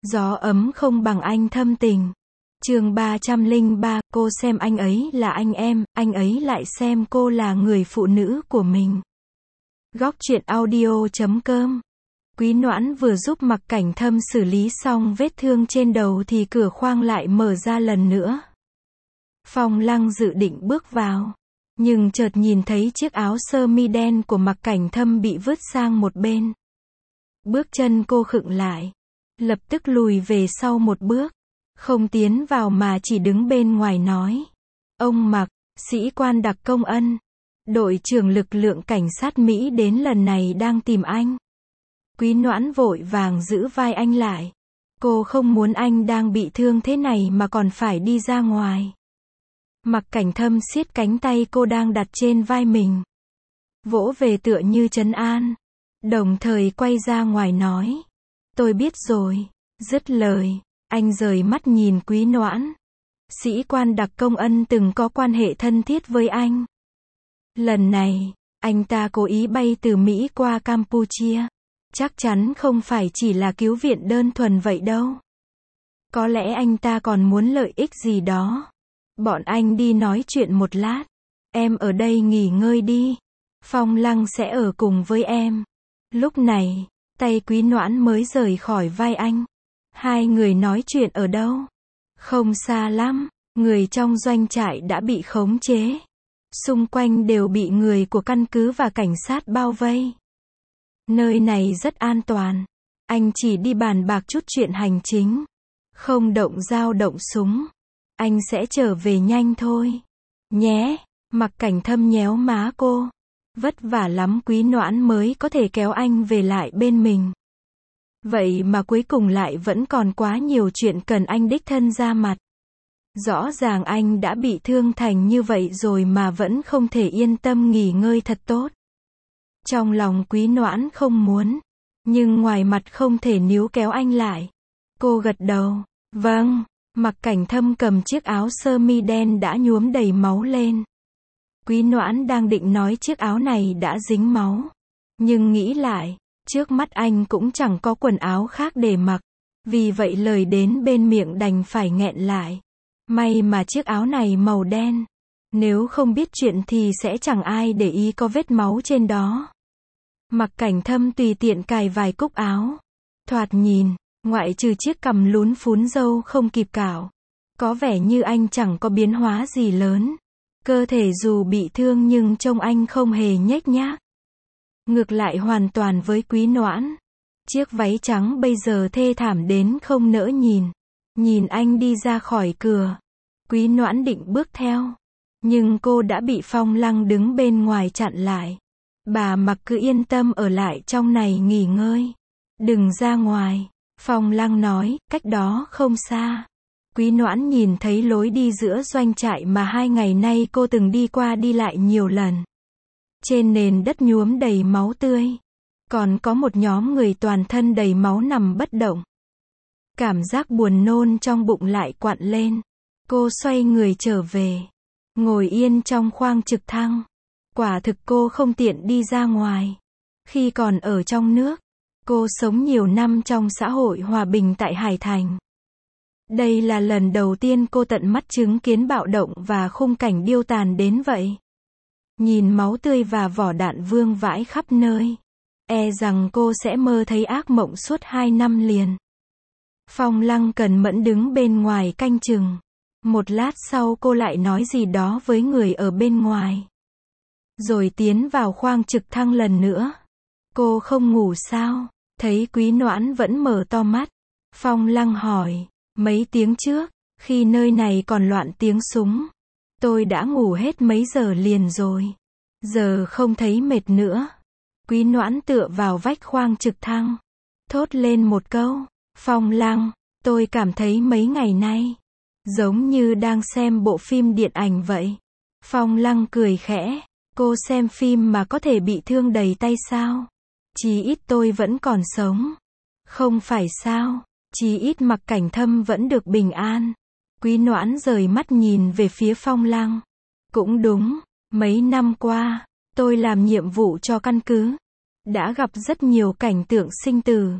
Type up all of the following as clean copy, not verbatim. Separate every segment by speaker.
Speaker 1: Gió ấm không bằng anh thâm tình. Chương 303, cô xem anh ấy là anh em, anh ấy lại xem cô là người phụ nữ của mình. Góc truyện audio.com. Quý Noãn vừa giúp Mặc Cảnh Thâm xử lý xong vết thương trên đầu thì cửa khoang lại mở ra lần nữa. Phong Lăng dự định bước vào, nhưng chợt nhìn thấy chiếc áo sơ mi đen của Mặc Cảnh Thâm bị vứt sang một bên. Bước chân cô khựng lại, lập tức lùi về sau một bước, không tiến vào mà chỉ đứng bên ngoài nói: "Ông Mặc, sĩ quan đặc công Ân, đội trưởng lực lượng cảnh sát Mỹ đến lần này đang tìm anh." Quý Noãn vội vàng giữ vai anh lại. Cô không muốn anh đang bị thương thế này mà còn phải đi ra ngoài. Mặc Cảnh Thâm siết cánh tay cô đang đặt trên vai mình, vỗ về tựa như trấn an, đồng thời quay ra ngoài nói: "Tôi biết rồi." Dứt lời, anh rời mắt nhìn Quý Noãn. Sĩ quan đặc công Ân từng có quan hệ thân thiết với anh. Lần này, anh ta cố ý bay từ Mỹ qua Campuchia. Chắc chắn không phải chỉ là cứu viện đơn thuần vậy đâu. Có lẽ anh ta còn muốn lợi ích gì đó. Bọn anh đi nói chuyện một lát. Em ở đây nghỉ ngơi đi. Phong Lăng sẽ ở cùng với em. Lúc này, tay Quý Noãn mới rời khỏi vai anh. Hai người nói chuyện ở đâu? Không xa lắm. Người trong doanh trại đã bị khống chế. Xung quanh đều bị người của căn cứ và cảnh sát bao vây. Nơi này rất an toàn. Anh chỉ đi bàn bạc chút chuyện hành chính. Không động dao động súng. Anh sẽ trở về nhanh thôi. Nhé. Mặc Cảnh Thâm nhéo má cô. Vất vả lắm Quý Noãn mới có thể kéo anh về lại bên mình. Vậy mà cuối cùng lại vẫn còn quá nhiều chuyện cần anh đích thân ra mặt. Rõ ràng anh đã bị thương thành như vậy rồi mà vẫn không thể yên tâm nghỉ ngơi thật tốt. Trong lòng Quý Noãn không muốn, nhưng ngoài mặt không thể níu kéo anh lại. Cô gật đầu. Vâng. Mặc Cảnh Thâm cầm chiếc áo sơ mi đen đã nhuốm đầy máu lên. Quý Noãn đang định nói chiếc áo này đã dính máu, nhưng nghĩ lại, trước mắt anh cũng chẳng có quần áo khác để mặc. Vì vậy lời đến bên miệng đành phải nghẹn lại. May mà chiếc áo này màu đen. Nếu không biết chuyện thì sẽ chẳng ai để ý có vết máu trên đó. Mặc Cảnh Thâm tùy tiện cài vài cúc áo. Thoạt nhìn, ngoại trừ chiếc cằm lún phún râu không kịp cạo, có vẻ như anh chẳng có biến hóa gì lớn. Cơ thể dù bị thương nhưng trông anh không hề nhếch nhác. Ngược lại hoàn toàn với Quý Noãn. Chiếc váy trắng bây giờ thê thảm đến không nỡ nhìn. Nhìn anh đi ra khỏi cửa, Quý Noãn định bước theo, nhưng cô đã bị Phong Lăng đứng bên ngoài chặn lại. Bà Mặc cứ yên tâm ở lại trong này nghỉ ngơi. Đừng ra ngoài. Phong Lăng nói, cách đó không xa. Quý Noãn nhìn thấy lối đi giữa doanh trại mà 2 ngày nay cô từng đi qua đi lại nhiều lần. Trên nền đất nhuốm đầy máu tươi. Còn có một nhóm người toàn thân đầy máu nằm bất động. Cảm giác buồn nôn trong bụng lại quặn lên. Cô xoay người trở về. Ngồi yên trong khoang trực thăng. Quả thực cô không tiện đi ra ngoài. Khi còn ở trong nước, cô sống nhiều năm trong xã hội hòa bình tại Hải Thành. Đây là lần đầu tiên cô tận mắt chứng kiến bạo động và khung cảnh điêu tàn đến vậy. Nhìn máu tươi và vỏ đạn vương vãi khắp nơi. E rằng cô sẽ mơ thấy ác mộng suốt 2 năm liền. Phong Lăng cẩn mẫn đứng bên ngoài canh chừng. Một lát sau cô lại nói gì đó với người ở bên ngoài. Rồi tiến vào khoang trực thăng lần nữa. Cô không ngủ sao? Thấy Quý Noãn vẫn mở to mắt. Phong Lăng hỏi, mấy tiếng trước, khi nơi này còn loạn tiếng súng, tôi đã ngủ hết mấy giờ liền rồi. Giờ không thấy mệt nữa. Quý Noãn tựa vào vách khoang trực thăng, thốt lên một câu. Phong Lăng, tôi cảm thấy mấy ngày nay giống như đang xem bộ phim điện ảnh vậy. Phong Lăng cười khẽ. Cô xem phim mà có thể bị thương đầy tay sao? Chí ít tôi vẫn còn sống. Không phải sao? Chí ít Mặc Cảnh Thâm vẫn được bình an. Quý Noãn rời mắt nhìn về phía Phong Lăng. Cũng đúng, mấy năm qua, tôi làm nhiệm vụ cho căn cứ. Đã gặp rất nhiều cảnh tượng sinh tử.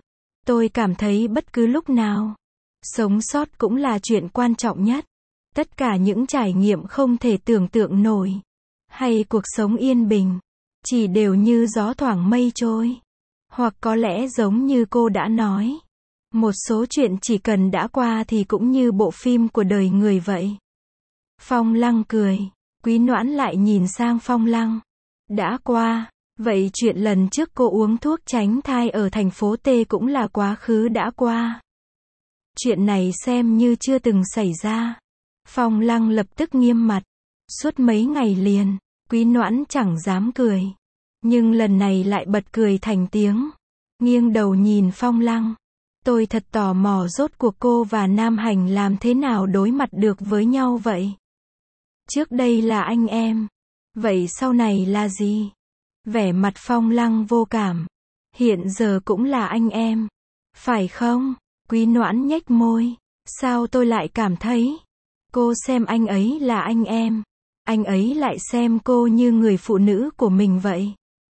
Speaker 1: Tôi cảm thấy bất cứ lúc nào, sống sót cũng là chuyện quan trọng nhất. Tất cả những trải nghiệm không thể tưởng tượng nổi, hay cuộc sống yên bình, chỉ đều như gió thoảng mây trôi. Hoặc có lẽ giống như cô đã nói, một số chuyện chỉ cần đã qua thì cũng như bộ phim của đời người vậy. Phong Lăng cười. Quý Noãn lại nhìn sang Phong Lăng. Đã qua, vậy chuyện lần trước cô uống thuốc tránh thai ở thành phố T cũng là quá khứ đã qua. Chuyện này xem như chưa từng xảy ra. Phong Lăng lập tức nghiêm mặt. Suốt mấy ngày liền, Quý Noãn chẳng dám cười. Nhưng lần này lại bật cười thành tiếng. Nghiêng đầu nhìn Phong Lăng. Tôi thật tò mò rốt cuộc cô và Nam Hành làm thế nào đối mặt được với nhau vậy? Trước đây là anh em. Vậy sau này là gì? Vẻ mặt Phong Lăng vô cảm. Hiện giờ cũng là anh em. Phải không? Quý Noãn nhếch môi. Sao tôi lại cảm thấy? Cô xem anh ấy là anh em. Anh ấy lại xem cô như người phụ nữ của mình vậy.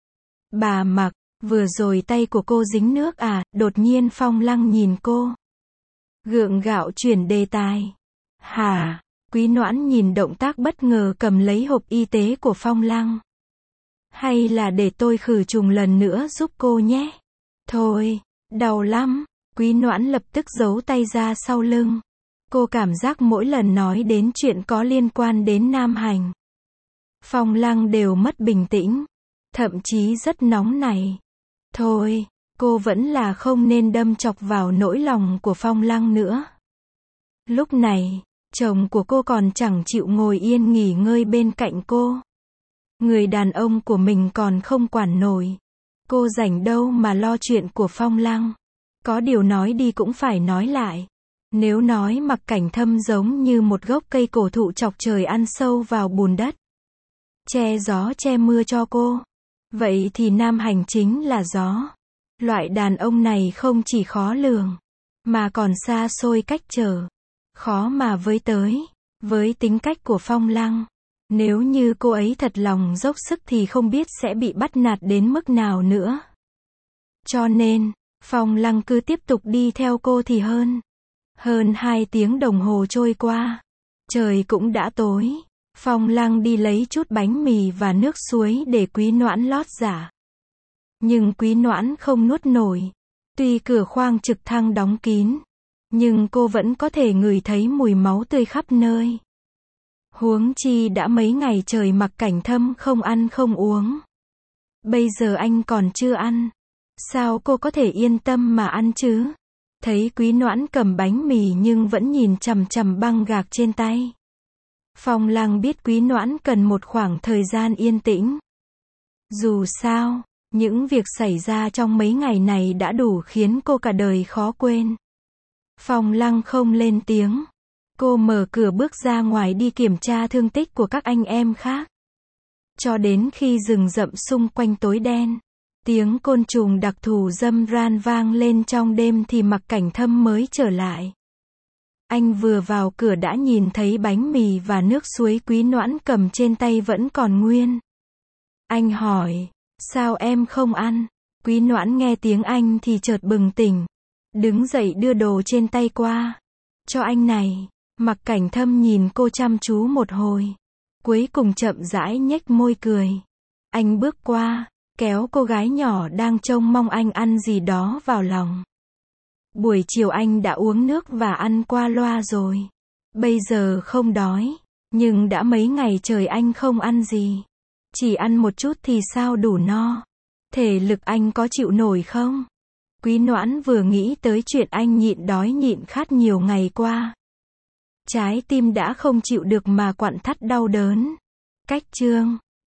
Speaker 1: Bà Mặc, vừa rồi tay của cô dính nước à? Đột nhiên Phong Lăng nhìn cô. Gượng gạo chuyển đề tài. Hả? Quý Noãn nhìn động tác bất ngờ cầm lấy hộp y tế của Phong Lăng. Hay là để tôi khử trùng lần nữa giúp cô nhé? Thôi, đau lắm. Quý Noãn lập tức giấu tay ra sau lưng. Cô cảm giác mỗi lần nói đến chuyện có liên quan đến Nam Hành, Phong Lăng đều mất bình tĩnh. Thậm chí rất nóng nảy. Thôi, cô vẫn là không nên đâm chọc vào nỗi lòng của Phong Lăng nữa. Lúc này, chồng của cô còn chẳng chịu ngồi yên nghỉ ngơi bên cạnh cô. Người đàn ông của mình còn không quản nổi. Cô rảnh đâu mà lo chuyện của Phong Lăng. Có điều nói đi cũng phải nói lại. Nếu nói Mặc Cảnh Thâm giống như một gốc cây cổ thụ chọc trời ăn sâu vào bùn đất, che gió che mưa cho cô, vậy thì Nam Hành chính là gió. Loại đàn ông này không chỉ khó lường, mà còn xa xôi cách trở, khó mà với tới. Với tính cách của Phong Lăng, nếu như cô ấy thật lòng dốc sức thì không biết sẽ bị bắt nạt đến mức nào nữa. Cho nên, Phong Lăng cứ tiếp tục đi theo cô thì hơn. Hơn 2 tiếng đồng hồ trôi qua, trời cũng đã tối. Phong Lăng đi lấy chút bánh mì và nước suối để Quý Noãn lót dạ. Nhưng Quý Noãn không nuốt nổi. Tuy cửa khoang trực thăng đóng kín, nhưng cô vẫn có thể ngửi thấy mùi máu tươi khắp nơi. Huống chi đã mấy ngày trời Mặc Cảnh Thâm không ăn không uống. Bây giờ anh còn chưa ăn. Sao cô có thể yên tâm mà ăn chứ? Thấy Quý Noãn cầm bánh mì nhưng vẫn nhìn chằm chằm băng gạc trên tay. Phong Lăng biết Quý Noãn cần một khoảng thời gian yên tĩnh. Dù sao, những việc xảy ra trong mấy ngày này đã đủ khiến cô cả đời khó quên. Phong Lăng không lên tiếng. Cô mở cửa bước ra ngoài đi kiểm tra thương tích của các anh em khác. Cho đến khi rừng rậm xung quanh tối đen, tiếng côn trùng đặc thù râm ran vang lên trong đêm thì Mặc Cảnh Thâm mới trở lại. Anh vừa vào cửa đã nhìn thấy bánh mì và nước suối Quý Noãn cầm trên tay vẫn còn nguyên. Anh hỏi, sao em không ăn? Quý Noãn nghe tiếng Anh thì chợt bừng tỉnh. Đứng dậy đưa đồ trên tay qua. Cho anh này. Mặc Cảnh Thâm nhìn cô chăm chú một hồi. Cuối cùng chậm rãi nhếch môi cười. Anh bước qua, kéo cô gái nhỏ đang trông mong anh ăn gì đó vào lòng. Buổi chiều anh đã uống nước và ăn qua loa rồi. Bây giờ không đói. Nhưng đã mấy ngày trời anh không ăn gì. Chỉ ăn một chút thì sao đủ no. Thể lực anh có chịu nổi không? Quý Noãn vừa nghĩ tới chuyện anh nhịn đói nhịn khát nhiều ngày qua. Trái tim đã không chịu được mà quặn thắt đau đớn. Cách chương